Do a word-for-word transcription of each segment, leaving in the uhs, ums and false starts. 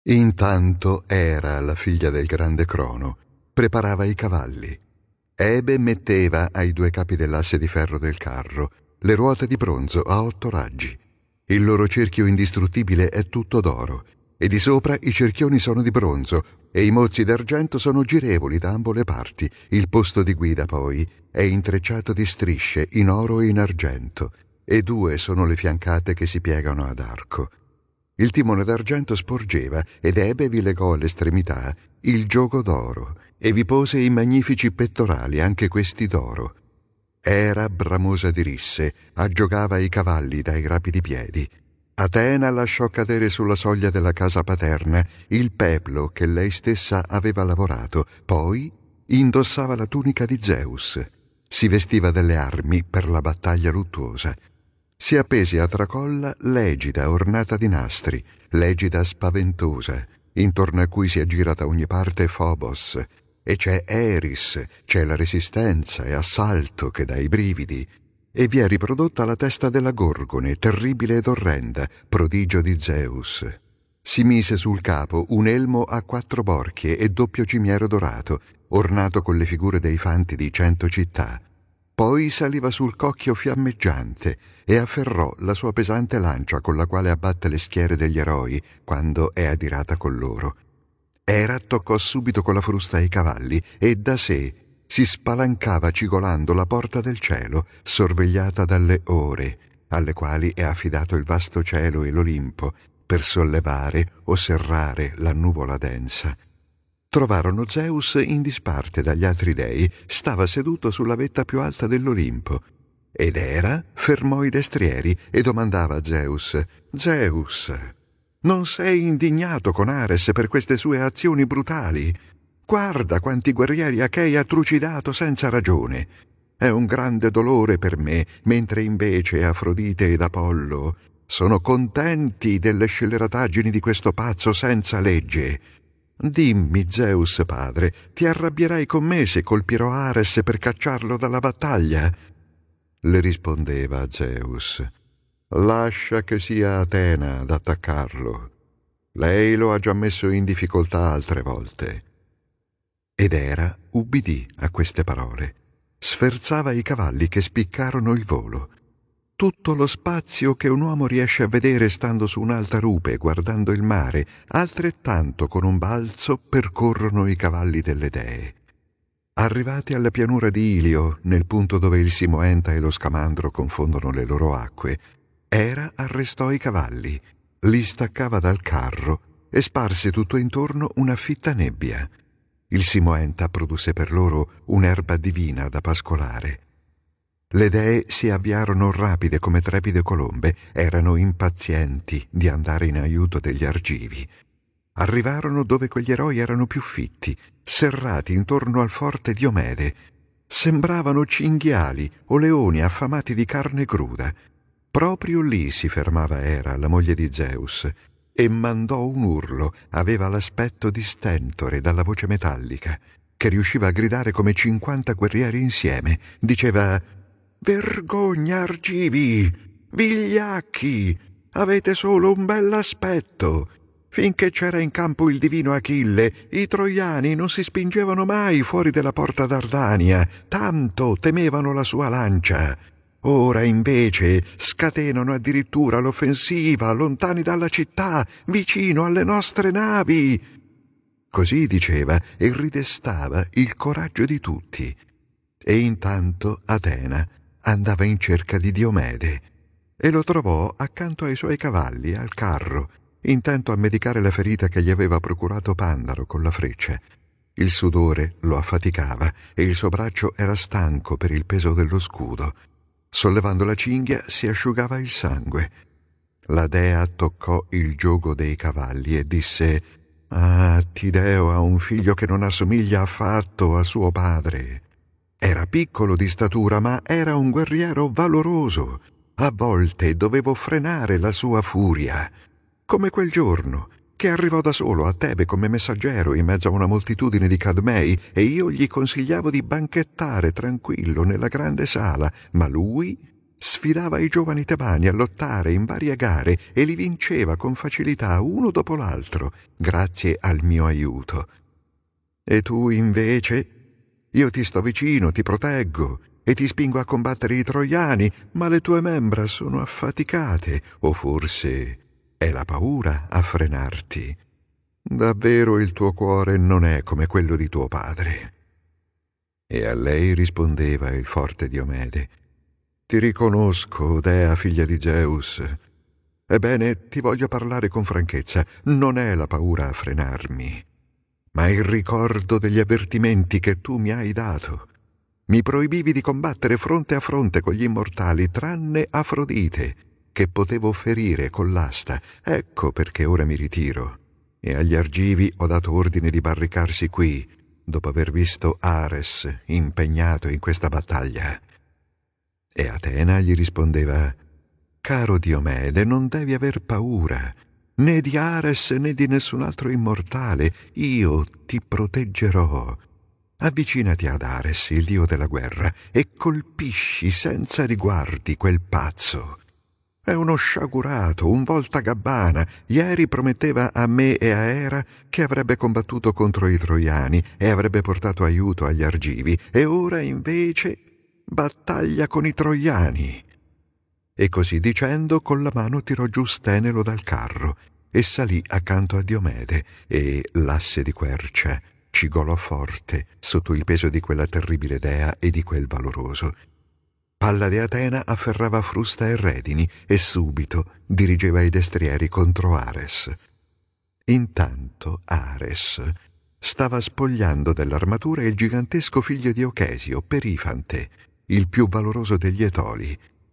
Intanto Era, la figlia del grande Crono, preparava i cavalli. Ebe metteva ai due capi dell'asse di ferro del carro le ruote di bronzo a otto raggi. Il loro cerchio indistruttibile è tutto d'oro, e di sopra i cerchioni sono di bronzo, e i mozzi d'argento sono girevoli da ambo le parti. Il posto di guida, poi, è intrecciato di strisce in oro e in argento, e due sono le fiancate che si piegano ad arco. Il timone d'argento sporgeva, ed Ebe vi legò all'estremità il giogo d'oro, e vi pose i magnifici pettorali, anche questi d'oro. Era, bramosa di risse, aggiogava i cavalli dai rapidi piedi. Atena lasciò cadere sulla soglia della casa paterna il peplo che lei stessa aveva lavorato, poi indossava la tunica di Zeus, si vestiva delle armi per la battaglia luttuosa. Si appese a tracolla l'egida ornata di nastri, l'egida spaventosa, intorno a cui si aggira da ogni parte Phobos, e c'è Eris, c'è la resistenza e assalto che dà i brividi, e vi è riprodotta la testa della Gorgone, terribile ed orrenda, prodigio di Zeus. Si mise sul capo un elmo a quattro borchie e doppio cimiero dorato, ornato con le figure dei fanti di cento città. Poi saliva sul cocchio fiammeggiante e afferrò la sua pesante lancia con la quale abbatte le schiere degli eroi quando è adirata con loro. Era toccò subito con la frusta ai cavalli e da sé si spalancava cigolando la porta del cielo, sorvegliata dalle ore, alle quali è affidato il vasto cielo e l'Olimpo, per sollevare o serrare la nuvola densa. Trovarono Zeus in disparte dagli altri dei, stava seduto sulla vetta più alta dell'Olimpo. Ed Era fermò i destrieri e domandava a Zeus: «Zeus, non sei indignato con Ares per queste sue azioni brutali? Guarda quanti guerrieri achei ha trucidato senza ragione. È un grande dolore per me, mentre invece Afrodite ed Apollo sono contenti delle scellerataggini di questo pazzo senza legge. Dimmi, Zeus padre, ti arrabbierai con me se colpirò Ares per cacciarlo dalla battaglia?» Le rispondeva Zeus: «Lascia che sia Atena ad attaccarlo. Lei lo ha già messo in difficoltà altre volte». Ed Era ubbidì a queste parole. Sferzava i cavalli che spiccarono il volo. Tutto lo spazio che un uomo riesce a vedere stando su un'alta rupe guardando il mare, altrettanto con un balzo percorrono i cavalli delle dee. Arrivati alla pianura di Ilio, nel punto dove il Simoenta e lo Scamandro confondono le loro acque, Era arrestò i cavalli, li staccava dal carro e sparse tutto intorno una fitta nebbia. Il Simoenta produsse per loro un'erba divina da pascolare. Le dee si avviarono rapide come trepide colombe, erano impazienti di andare in aiuto degli argivi. Arrivarono dove quegli eroi erano più fitti, serrati intorno al forte Diomede. Sembravano cinghiali o leoni affamati di carne cruda. Proprio lì si fermava Era, la moglie di Zeus, e mandò un urlo, aveva l'aspetto di stentore dalla voce metallica, che riusciva a gridare come cinquanta guerrieri insieme. Diceva: «Vergogna, argivi! Vigliacchi! Avete solo un bell'aspetto! Finché c'era in campo il divino Achille, i troiani non si spingevano mai fuori della porta Dardania, tanto temevano la sua lancia. Ora invece scatenano addirittura l'offensiva lontani dalla città, vicino alle nostre navi». Così diceva e ridestava il coraggio di tutti. E intanto Atena andava in cerca di Diomede e lo trovò accanto ai suoi cavalli al carro, intento a medicare la ferita che gli aveva procurato Pandaro con la freccia. Il sudore lo affaticava e il suo braccio era stanco per il peso dello scudo. Sollevando la cinghia si asciugava il sangue. La dea toccò il giogo dei cavalli e disse: «Ah, Tideo ha un figlio che non assomiglia affatto a suo padre. Era piccolo di statura, ma era un guerriero valoroso. A volte dovevo frenare la sua furia, come quel giorno che arrivò da solo a Tebe come messaggero in mezzo a una moltitudine di Cadmei, e io gli consigliavo di banchettare tranquillo nella grande sala, ma lui Sfidava i giovani tebani a lottare in varie gare e li vinceva con facilità uno dopo l'altro, grazie al mio aiuto. E tu, invece, io ti sto vicino, ti proteggo e ti spingo a combattere i troiani, ma le tue membra sono affaticate, o forse è la paura a frenarti. Davvero il tuo cuore non è come quello di tuo padre. E a lei rispondeva il forte Diomede: Ti riconosco, dea figlia di Zeus. Ebbene, ti voglio parlare con franchezza. Non è la paura a frenarmi, ma il ricordo degli avvertimenti che tu mi hai dato. Mi proibivi di combattere fronte a fronte con gli immortali, tranne Afrodite, che potevo ferire con l'asta. Ecco perché ora mi ritiro. E agli argivi ho dato ordine di barricarsi qui, dopo aver visto Ares impegnato in questa battaglia. E Atena gli rispondeva: Caro Diomede, non devi aver paura, né di Ares né di nessun altro immortale. Io ti proteggerò. Avvicinati ad Ares, il dio della guerra, e colpisci senza riguardi quel pazzo. È uno sciagurato, un voltagabbana. Ieri prometteva a me e a Era che avrebbe combattuto contro i troiani e avrebbe portato aiuto agli argivi, e ora invece battaglia con i troiani. E così dicendo, con la mano tirò giù Stenelo dal carro e salì accanto a Diomede, e l'asse di quercia cigolò forte sotto il peso di quella terribile dea e di quel valoroso. Pallade Atena afferrava frusta e redini e subito dirigeva i destrieri contro Ares. Intanto Ares stava spogliando dell'armatura il gigantesco figlio di Ochesio, Perifante, il più valoroso degli Etoli.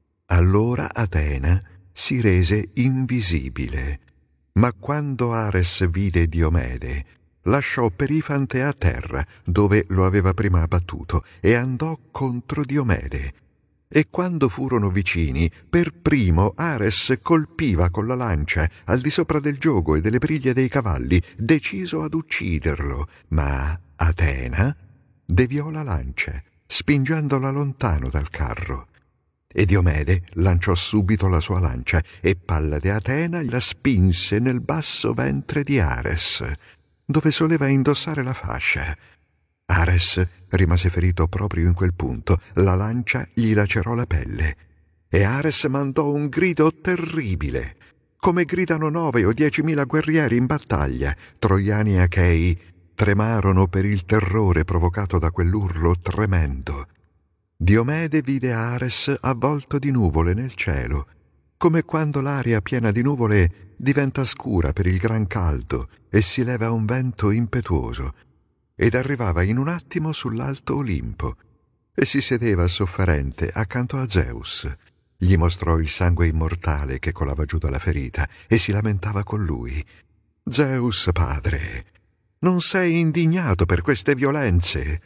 Allora Atena si rese invisibile, ma quando Ares vide Diomede, lasciò Perifante a terra, dove lo aveva prima abbattuto, e andò contro Diomede. E quando furono vicini, per primo Ares colpiva con la lancia al di sopra del giogo e delle briglie dei cavalli, deciso ad ucciderlo, ma Atena deviò la lancia, spingendola lontano dal carro. E Diomede lanciò subito la sua lancia, e Pallade Atena la spinse nel basso ventre di Ares, dove soleva indossare la fascia. Ares rimase ferito proprio in quel punto, la lancia gli lacerò la pelle, e Ares mandò un grido terribile, come gridano nove o diecimila guerrieri in battaglia. Troiani e Achei tremarono per il terrore provocato da quell'urlo tremendo. Diomede vide Ares avvolto di nuvole nel cielo, come quando l'aria piena di nuvole diventa scura per il gran caldo e si leva un vento impetuoso, ed arrivava in un attimo sull'alto Olimpo e si sedeva sofferente accanto a Zeus. Gli mostrò il sangue immortale che colava giù dalla ferita e si lamentava con lui. Zeus padre, non sei indignato per queste violenze?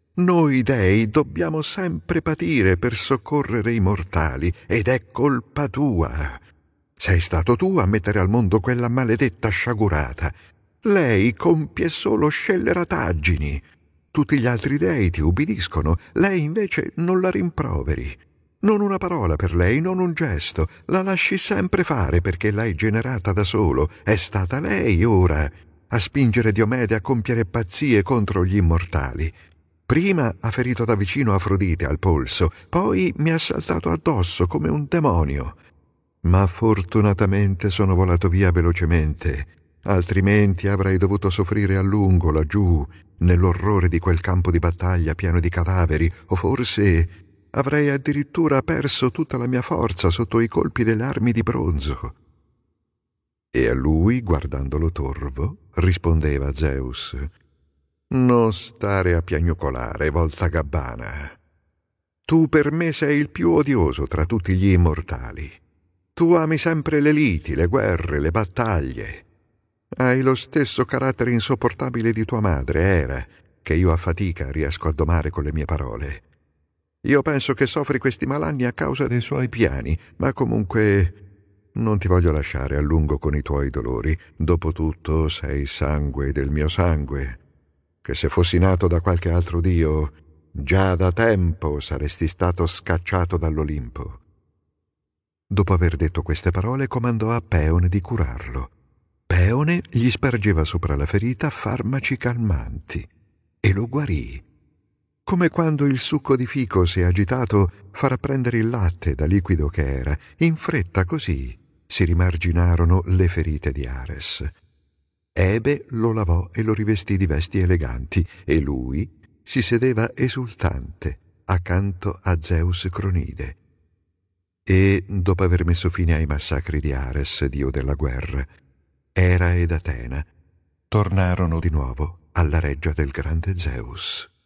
Noi dei dobbiamo sempre patire per soccorrere i mortali, ed è colpa tua. Sei stato tu a mettere al mondo quella maledetta sciagurata. Lei compie solo scellerataggini. Tutti gli altri dei ti ubbidiscono, lei invece non la rimproveri. Non una parola per lei, non un gesto. La lasci sempre fare perché l'hai generata da solo. È stata lei ora a spingere Diomede a compiere pazzie contro gli immortali. Prima ha ferito da vicino Afrodite al polso, poi mi ha saltato addosso come un demonio. Ma fortunatamente sono volato via velocemente, altrimenti avrei dovuto soffrire a lungo laggiù, nell'orrore di quel campo di battaglia pieno di cadaveri, o forse avrei addirittura perso tutta la mia forza sotto i colpi delle armi di bronzo. E a lui, guardandolo torvo, rispondeva Zeus: Non stare a piagnucolare, voltagabbana. Tu per me sei il più odioso tra tutti gli immortali. Tu ami sempre le liti, le guerre, le battaglie. Hai lo stesso carattere insopportabile di tua madre, Era, che io a fatica riesco a domare con le mie parole. Io penso che soffri questi malanni a causa dei suoi piani, ma comunque non ti voglio lasciare a lungo con i tuoi dolori. Dopotutto sei sangue del mio sangue, che se fossi nato da qualche altro dio, già da tempo saresti stato scacciato dall'Olimpo. Dopo aver detto queste parole, comandò a Peone di curarlo. Peone gli spargeva sopra la ferita farmaci calmanti e lo guarì. Come quando il succo di fico, se agitato, farà prendere il latte da liquido che era. In fretta così si rimarginarono le ferite di Ares. Ebe lo lavò e lo rivestì di vesti eleganti, e lui si sedeva esultante accanto a Zeus Cronide. E, dopo aver messo fine ai massacri di Ares, dio della guerra, Era ed Atena tornarono di nuovo alla reggia del grande Zeus.